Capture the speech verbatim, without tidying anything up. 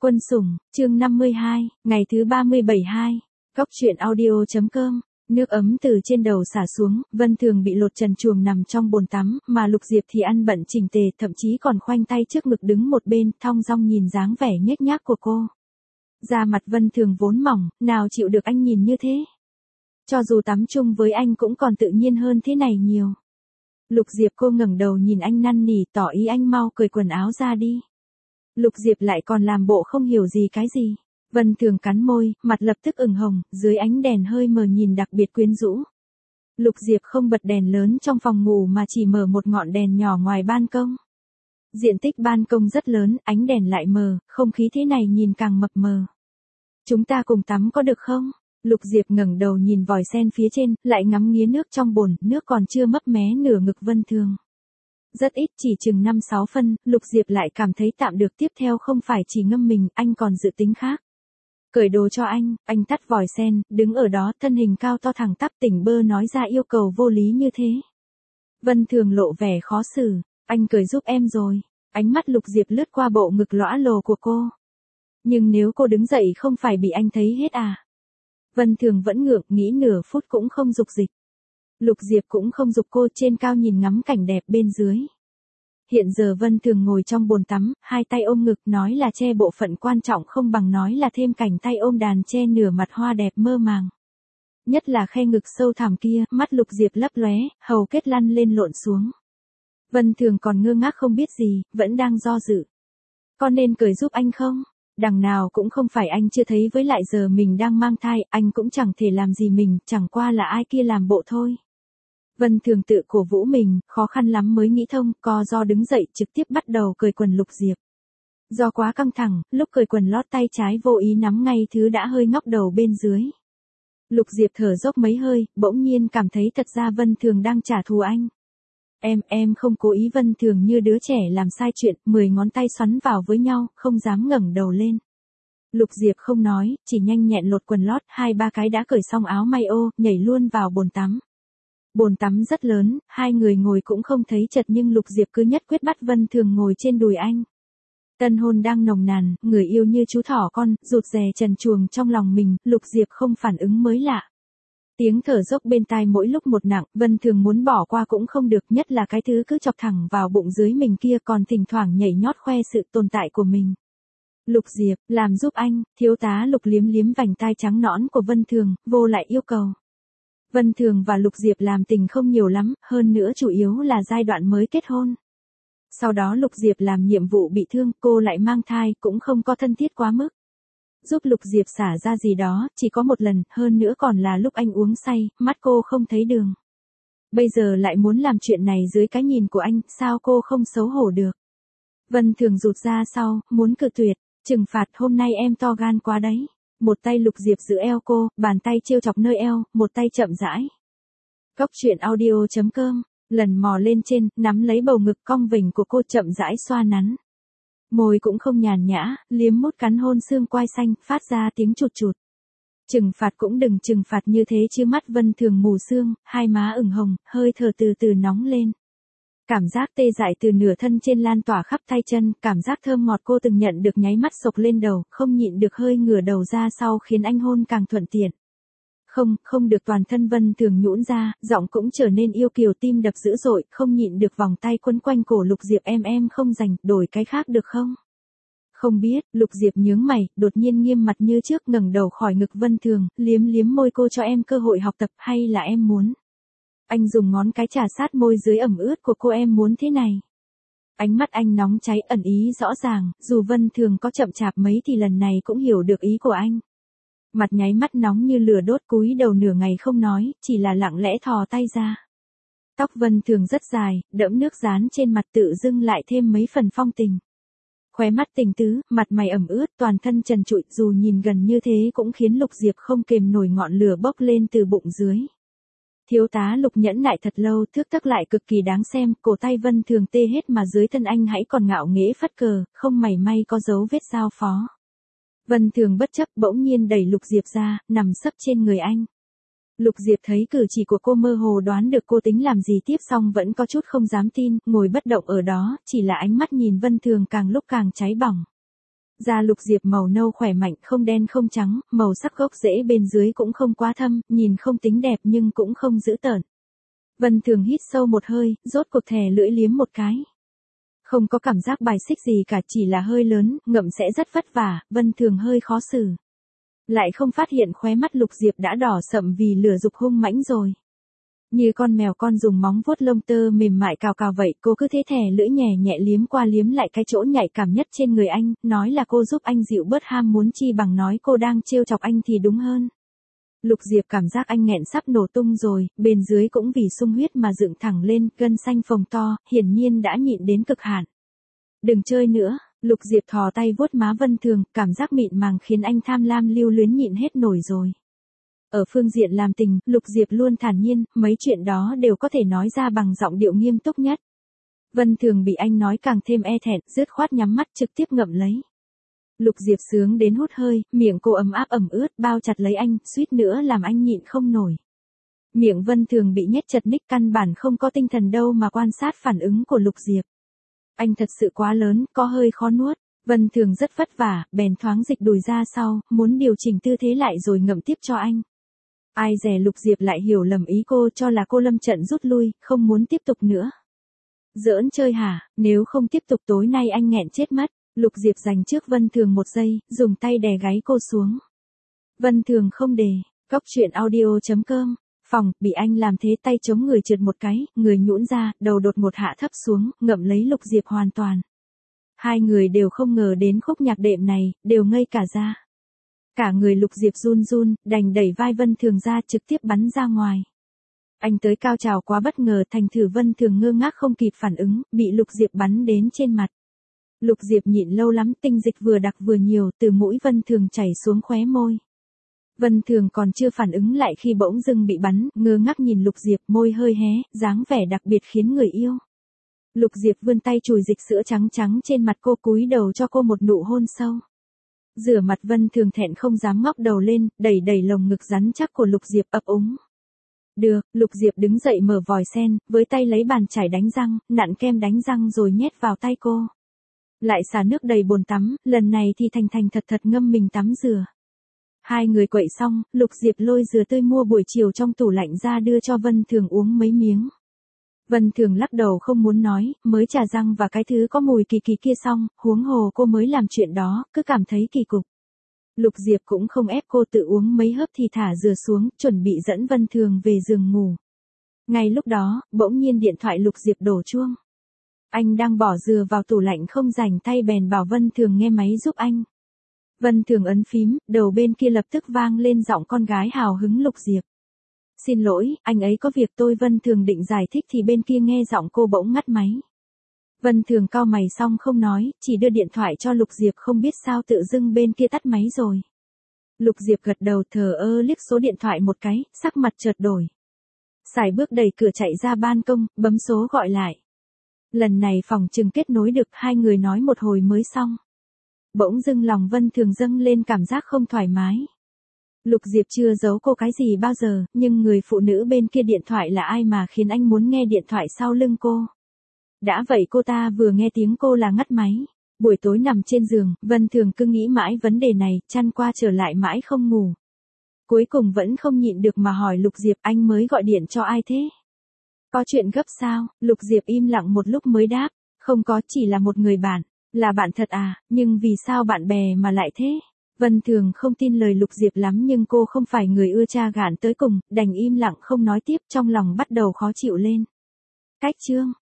Quân sủng, chương năm mươi hai, ngày thứ ba mươi bảy hai. Góc truyện audio.com. Nước ấm từ trên đầu xả xuống, Vân Thường bị lột trần truồng nằm trong bồn tắm, mà Lục Diệp thì ăn bận chỉnh tề, thậm chí còn khoanh tay trước ngực đứng một bên, thong dong nhìn dáng vẻ nhếch nhác của cô. Da mặt Vân Thường vốn mỏng, nào chịu được anh nhìn như thế. Cho dù tắm chung với anh cũng còn tự nhiên hơn thế này nhiều. Lục Diệp cô ngẩng đầu nhìn anh năn nỉ, tỏ ý anh mau cởi quần áo ra đi. Lục Diệp lại còn làm bộ không hiểu gì cái gì. Vân Thường cắn môi, mặt lập tức ửng hồng, dưới ánh đèn hơi mờ nhìn đặc biệt quyến rũ. Lục Diệp không bật đèn lớn trong phòng ngủ mà chỉ mở một ngọn đèn nhỏ ngoài ban công. Diện tích ban công rất lớn, ánh đèn lại mờ, không khí thế này nhìn càng mập mờ. Chúng ta cùng tắm có được không? Lục Diệp ngẩng đầu nhìn vòi sen phía trên, lại ngắm nghía nước trong bồn, nước còn chưa mấp mé nửa ngực Vân Thường. Rất ít, chỉ chừng năm sáu phân, Lục Diệp lại cảm thấy tạm được, tiếp theo không phải chỉ ngâm mình, anh còn dự tính khác. Cởi đồ cho anh, anh tắt vòi sen, đứng ở đó, thân hình cao to thẳng tắp, tỉnh bơ nói ra yêu cầu vô lý như thế. Vân Thường lộ vẻ khó xử, anh cởi giúp em rồi. Ánh mắt Lục Diệp lướt qua bộ ngực lõa lồ của cô. Nhưng nếu cô đứng dậy không phải bị anh thấy hết à? Vân Thường vẫn ngượng, nghĩ nửa phút cũng không dục dịch. Lục Diệp cũng không giục cô, trên cao nhìn ngắm cảnh đẹp bên dưới. Hiện giờ Vân Thường ngồi trong bồn tắm, hai tay ôm ngực, nói là che bộ phận quan trọng không bằng nói là thêm cảnh tay ôm đàn che nửa mặt hoa đẹp mơ màng. Nhất là khe ngực sâu thẳm kia, mắt Lục Diệp lấp lóe, hầu kết lăn lên lộn xuống. Vân Thường còn ngơ ngác không biết gì, vẫn đang do dự. Con nên cởi giúp anh không? Đằng nào cũng không phải anh chưa thấy, với lại giờ mình đang mang thai, anh cũng chẳng thể làm gì mình, chẳng qua là ai kia làm bộ thôi. Vân Thường tự cổ vũ mình, khó khăn lắm mới nghĩ thông, co do đứng dậy trực tiếp bắt đầu cởi quần Lục Diệp. Do quá căng thẳng, lúc cởi quần lót tay trái vô ý nắm ngay thứ đã hơi ngóc đầu bên dưới. Lục Diệp thở dốc mấy hơi, bỗng nhiên cảm thấy thật ra Vân Thường đang trả thù anh. Em, em không cố ý. Vân Thường như đứa trẻ làm sai chuyện, mười ngón tay xoắn vào với nhau, không dám ngẩng đầu lên. Lục Diệp không nói, chỉ nhanh nhẹn lột quần lót, hai ba cái đã cởi xong áo may ô, nhảy luôn vào bồn tắm. Bồn tắm rất lớn, hai người ngồi cũng không thấy chật, nhưng Lục Diệp cứ nhất quyết bắt Vân Thường ngồi trên đùi anh. Tân hôn đang nồng nàn, người yêu như chú thỏ con, rụt rè trần truồng trong lòng mình, Lục Diệp không phản ứng mới lạ. Tiếng thở dốc bên tai mỗi lúc một nặng, Vân Thường muốn bỏ qua cũng không được, nhất là cái thứ cứ chọc thẳng vào bụng dưới mình kia, còn thỉnh thoảng nhảy nhót khoe sự tồn tại của mình. Lục Diệp, làm giúp anh. Thiếu tá Lục liếm liếm vành tai trắng nõn của Vân Thường, vô lại yêu cầu. Vân Thường và Lục Diệp làm tình không nhiều lắm, hơn nữa chủ yếu là giai đoạn mới kết hôn. Sau đó Lục Diệp làm nhiệm vụ bị thương, cô lại mang thai, cũng không có thân thiết quá mức. Giúp Lục Diệp xả ra gì đó, chỉ có một lần, hơn nữa còn là lúc anh uống say, mắt cô không thấy đường. Bây giờ lại muốn làm chuyện này dưới cái nhìn của anh, sao cô không xấu hổ được? Vân Thường rụt ra sau, muốn cự tuyệt, trừng phạt, hôm nay em to gan quá đấy. Một tay Lục Diệp giữ eo cô, bàn tay trêu chọc nơi eo, một tay chậm rãi. Góc truyện audio.com, lần mò lên trên, nắm lấy bầu ngực cong vểnh của cô, chậm rãi xoa nắn. Môi cũng không nhàn nhã, liếm mút cắn hôn xương quai xanh, phát ra tiếng chụt chụt. Trừng phạt cũng đừng trừng phạt như thế chứ. Mắt Vân Thường mù sương, hai má ửng hồng, hơi thở từ từ nóng lên. Cảm giác tê dại từ nửa thân trên lan tỏa khắp tay chân, cảm giác thơm ngọt cô từng nhận được nháy mắt sộc lên đầu, không nhịn được hơi ngửa đầu ra sau khiến anh hôn càng thuận tiện. Không, không được. Toàn thân Vân Thường nhũn ra, giọng cũng trở nên yêu kiều, tim đập dữ dội, không nhịn được vòng tay quấn quanh cổ Lục Diệp. Em em không rành, đổi cái khác được không? Không biết. Lục Diệp nhướng mày, đột nhiên nghiêm mặt như trước, ngẩng đầu khỏi ngực Vân Thường, liếm liếm môi cô. Cho em cơ hội học tập, hay là em muốn? Anh dùng ngón cái trà sát môi dưới ẩm ướt của cô. Em muốn thế này. Ánh mắt anh nóng cháy, ẩn ý rõ ràng, dù Vân Thường có chậm chạp mấy thì lần này cũng hiểu được ý của anh. Mặt nháy mắt nóng như lửa đốt, cúi đầu nửa ngày không nói, chỉ là lặng lẽ thò tay ra. Tóc Vân Thường rất dài, đẫm nước dán trên mặt, tự dưng lại thêm mấy phần phong tình. Khóe mắt tình tứ, mặt mày ẩm ướt, toàn thân trần trụi, dù nhìn gần như thế cũng khiến Lục Diệp không kềm nổi ngọn lửa bốc lên từ bụng dưới. Thiếu tá Lục nhẫn nại thật lâu, thước tấc lại cực kỳ đáng xem, cổ tay Vân Thường tê hết mà dưới thân anh hãy còn ngạo nghễ phất cờ, không mảy may có dấu vết giao phó. Vân Thường bất chấp, bỗng nhiên đẩy Lục Diệp ra, nằm sấp trên người anh. Lục Diệp thấy cử chỉ của cô, mơ hồ đoán được cô tính làm gì tiếp, xong vẫn có chút không dám tin, ngồi bất động ở đó, chỉ là ánh mắt nhìn Vân Thường càng lúc càng cháy bỏng. Da Lục Diệp màu nâu khỏe mạnh, không đen không trắng, màu sắc gốc rễ bên dưới cũng không quá thâm, nhìn không tính đẹp nhưng cũng không dữ tợn. Vân Thường hít sâu một hơi, rốt cuộc thè lưỡi liếm một cái. Không có cảm giác bài xích gì cả, chỉ là hơi lớn, ngậm sẽ rất vất vả, Vân Thường hơi khó xử. Lại không phát hiện khóe mắt Lục Diệp đã đỏ sậm vì lửa dục hung mãnh rồi. Như con mèo con dùng móng vuốt lông tơ mềm mại cào cào vậy, cô cứ thế thè lưỡi nhẹ nhẹ liếm qua liếm lại cái chỗ nhạy cảm nhất trên người anh, nói là cô giúp anh dịu bớt ham muốn chi bằng nói cô đang trêu chọc anh thì đúng hơn. Lục Diệp cảm giác anh nghẹn sắp nổ tung rồi, bên dưới cũng vì sung huyết mà dựng thẳng lên, gân xanh phồng to, hiển nhiên đã nhịn đến cực hạn. Đừng chơi nữa, Lục Diệp thò tay vuốt má Vân Thường, cảm giác mịn màng khiến anh tham lam lưu luyến nhịn hết nổi rồi. Ở phương diện làm tình, Lục Diệp luôn thản nhiên, mấy chuyện đó đều có thể nói ra bằng giọng điệu nghiêm túc nhất. Vân Thường bị anh nói càng thêm e thẹn, dứt khoát nhắm mắt trực tiếp ngậm lấy. Lục Diệp sướng đến hút hơi, miệng cô ấm áp ẩm ướt, bao chặt lấy anh, suýt nữa làm anh nhịn không nổi. Miệng Vân Thường bị nhét chật ních, căn bản không có tinh thần đâu mà quan sát phản ứng của Lục Diệp. Anh thật sự quá lớn, có hơi khó nuốt. Vân Thường rất vất vả, bèn thoáng dịch đùi ra sau, muốn điều chỉnh tư thế lại rồi ngậm tiếp cho anh. Ai dè Lục Diệp lại hiểu lầm ý cô, cho là cô lâm trận rút lui, không muốn tiếp tục nữa. Giỡn chơi hả, nếu không tiếp tục tối nay anh nghẹn chết mất. Lục Diệp dành trước Vân Thường một giây, dùng tay đè gáy cô xuống. Vân Thường không đề, cóc truyện audio chấm com. Phòng, bị anh làm thế tay chống người trượt một cái, người nhũn ra, đầu đột ngột hạ thấp xuống, ngậm lấy Lục Diệp hoàn toàn. Hai người đều không ngờ đến khúc nhạc đệm này, đều ngây cả ra. Cả người Lục Diệp run run, đành đẩy vai Vân Thường ra trực tiếp bắn ra ngoài. Anh tới cao trào quá bất ngờ, thành thử Vân Thường ngơ ngác không kịp phản ứng, bị Lục Diệp bắn đến trên mặt. Lục Diệp nhịn lâu lắm, tinh dịch vừa đặc vừa nhiều, từ mũi Vân Thường chảy xuống khóe môi. Vân Thường còn chưa phản ứng lại khi bỗng dưng bị bắn, ngơ ngác nhìn Lục Diệp, môi hơi hé, dáng vẻ đặc biệt khiến người yêu. Lục Diệp vươn tay chùi dịch sữa trắng trắng trên mặt cô, cúi đầu cho cô một nụ hôn sâu. Rửa mặt Vân Thường thẹn không dám ngóc đầu lên, đẩy đẩy lồng ngực rắn chắc của Lục Diệp ấp úng. Được, Lục Diệp đứng dậy mở vòi sen, với tay lấy bàn chải đánh răng, nặn kem đánh răng rồi nhét vào tay cô. Lại xả nước đầy bồn tắm, lần này thì thành thành thật thật ngâm mình tắm rửa. Hai người quậy xong, Lục Diệp lôi dừa tươi mua buổi chiều trong tủ lạnh ra đưa cho Vân Thường uống mấy miếng. Vân Thường lắc đầu không muốn nói, mới trà răng và cái thứ có mùi kỳ kỳ kia xong, huống hồ cô mới làm chuyện đó, cứ cảm thấy kỳ cục. Lục Diệp cũng không ép cô tự uống mấy hớp thì thả dừa xuống, chuẩn bị dẫn Vân Thường về giường ngủ. Ngay lúc đó, bỗng nhiên điện thoại Lục Diệp đổ chuông. Anh đang bỏ dừa vào tủ lạnh không rảnh tay bèn bảo Vân Thường nghe máy giúp anh. Vân Thường ấn phím, đầu bên kia lập tức vang lên giọng con gái hào hứng Lục Diệp. Xin lỗi, anh ấy có việc tôi Vân Thường định giải thích thì bên kia nghe giọng cô bỗng ngắt máy. Vân Thường cau mày xong không nói, chỉ đưa điện thoại cho Lục Diệp, không biết sao tự dưng bên kia tắt máy rồi. Lục Diệp gật đầu thờ ơ liếc số điện thoại một cái, sắc mặt chợt đổi. Sải bước đẩy cửa chạy ra ban công, bấm số gọi lại. Lần này phòng chừng kết nối được, hai người nói một hồi mới xong. Bỗng dưng lòng Vân Thường dâng lên cảm giác không thoải mái. Lục Diệp chưa giấu cô cái gì bao giờ, nhưng người phụ nữ bên kia điện thoại là ai mà khiến anh muốn nghe điện thoại sau lưng cô. Đã vậy cô ta vừa nghe tiếng cô là ngắt máy. Buổi tối nằm trên giường, Vân Thường cứ nghĩ mãi vấn đề này, chăn qua trở lại mãi không ngủ. Cuối cùng vẫn không nhịn được mà hỏi Lục Diệp, anh mới gọi điện cho ai thế? Có chuyện gấp sao? Lục Diệp im lặng một lúc mới đáp, không có, chỉ là một người bạn. Là bạn thật à, nhưng vì sao bạn bè mà lại thế? Vân Thường không tin lời Lục Diệp lắm nhưng cô không phải người ưa cha gạn tới cùng, đành im lặng không nói tiếp, trong lòng bắt đầu khó chịu lên. Cách chương